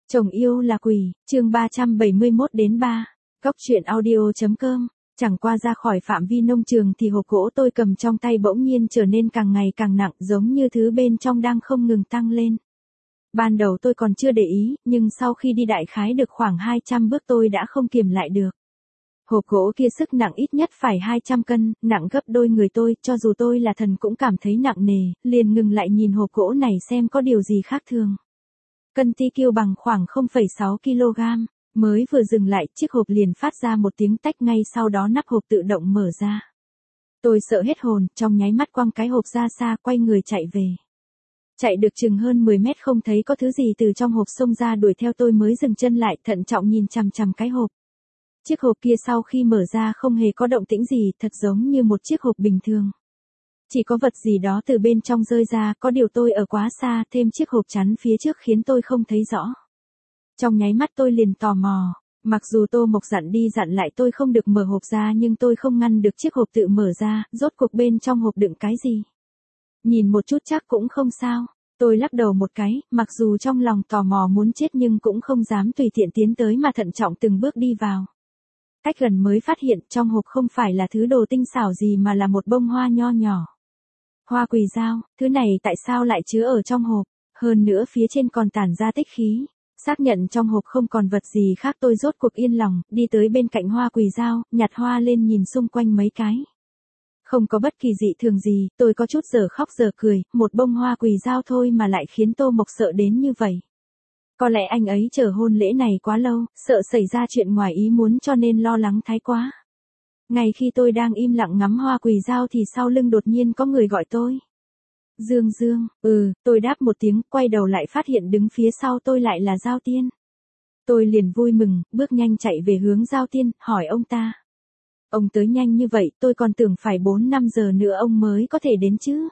Chồng yêu là quỷ, chương 371 đến 3. Cốc truyện audio.com. Chẳng qua ra khỏi phạm vi nông trường thì hộp gỗ tôi cầm trong tay bỗng nhiên trở nên càng ngày càng nặng, giống như thứ bên trong đang không ngừng tăng lên. Ban đầu tôi còn chưa để ý, nhưng sau khi đi đại khái được khoảng 200 bước tôi đã không kiềm lại được. Hộp gỗ kia sức nặng ít nhất phải 200 cân, nặng gấp đôi người tôi, cho dù tôi là thần cũng cảm thấy nặng nề, liền ngừng lại nhìn hộp gỗ này xem có điều gì khác thường. Cân TQ bằng khoảng 0,6 kg, mới vừa dừng lại, chiếc hộp liền phát ra một tiếng tách, ngay sau đó nắp hộp tự động mở ra. Tôi sợ hết hồn, trong nháy mắt quăng cái hộp ra xa, quay người chạy về. Chạy được chừng hơn 10 mét không thấy có thứ gì từ trong hộp xông ra đuổi theo tôi mới dừng chân lại, thận trọng nhìn chằm chằm cái hộp. Chiếc hộp kia sau khi mở ra không hề có động tĩnh gì, thật giống như một chiếc hộp bình thường. Chỉ có vật gì đó từ bên trong rơi ra, có điều tôi ở quá xa, thêm chiếc hộp chắn phía trước khiến tôi không thấy rõ. Trong nháy mắt tôi liền tò mò, mặc dù Tô Mộc dặn đi dặn lại tôi không được mở hộp ra, nhưng tôi không ngăn được chiếc hộp tự mở ra, rốt cuộc bên trong hộp đựng cái gì. Nhìn một chút chắc cũng không sao, tôi lắc đầu một cái, mặc dù trong lòng tò mò muốn chết nhưng cũng không dám tùy tiện tiến tới mà thận trọng từng bước đi vào. Cách gần mới phát hiện trong hộp không phải là thứ đồ tinh xảo gì mà là một bông hoa nho nhỏ. Hoa quỳ dao, thứ này tại sao lại chứa ở trong hộp, hơn nữa phía trên còn tản ra tích khí. Xác nhận trong hộp không còn vật gì khác tôi rốt cuộc yên lòng, đi tới bên cạnh hoa quỳ dao, nhặt hoa lên nhìn xung quanh mấy cái. Không có bất kỳ dị thường gì, tôi có chút giờ khóc giờ cười, một bông hoa quỳ dao thôi mà lại khiến Tô Mộc sợ đến như vậy. Có lẽ anh ấy chờ hôn lễ này quá lâu, sợ xảy ra chuyện ngoài ý muốn cho nên lo lắng thái quá. Ngay khi tôi đang im lặng ngắm hoa quỳ dao thì sau lưng đột nhiên có người gọi tôi. Dương Dương, tôi đáp một tiếng, quay đầu lại phát hiện đứng phía sau tôi lại là Giao Tiên. Tôi liền vui mừng, bước nhanh chạy về hướng Giao Tiên, hỏi ông ta. Ông tới nhanh như vậy, tôi còn tưởng phải 4-5 giờ nữa ông mới có thể đến chứ.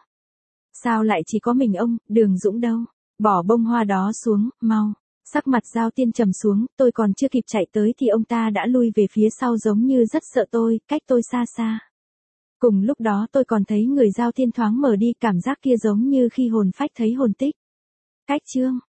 Sao lại chỉ có mình ông, Đường Dũng đâu? Bỏ bông hoa đó xuống, mau. Sắc mặt Giao Tiên trầm xuống, tôi còn chưa kịp chạy tới thì ông ta đã lui về phía sau giống như rất sợ tôi, cách tôi xa xa. Cùng lúc đó tôi còn thấy người Giao Tiên thoáng mở đi, cảm giác kia giống như khi hồn phách thấy hồn tích. Cách chương,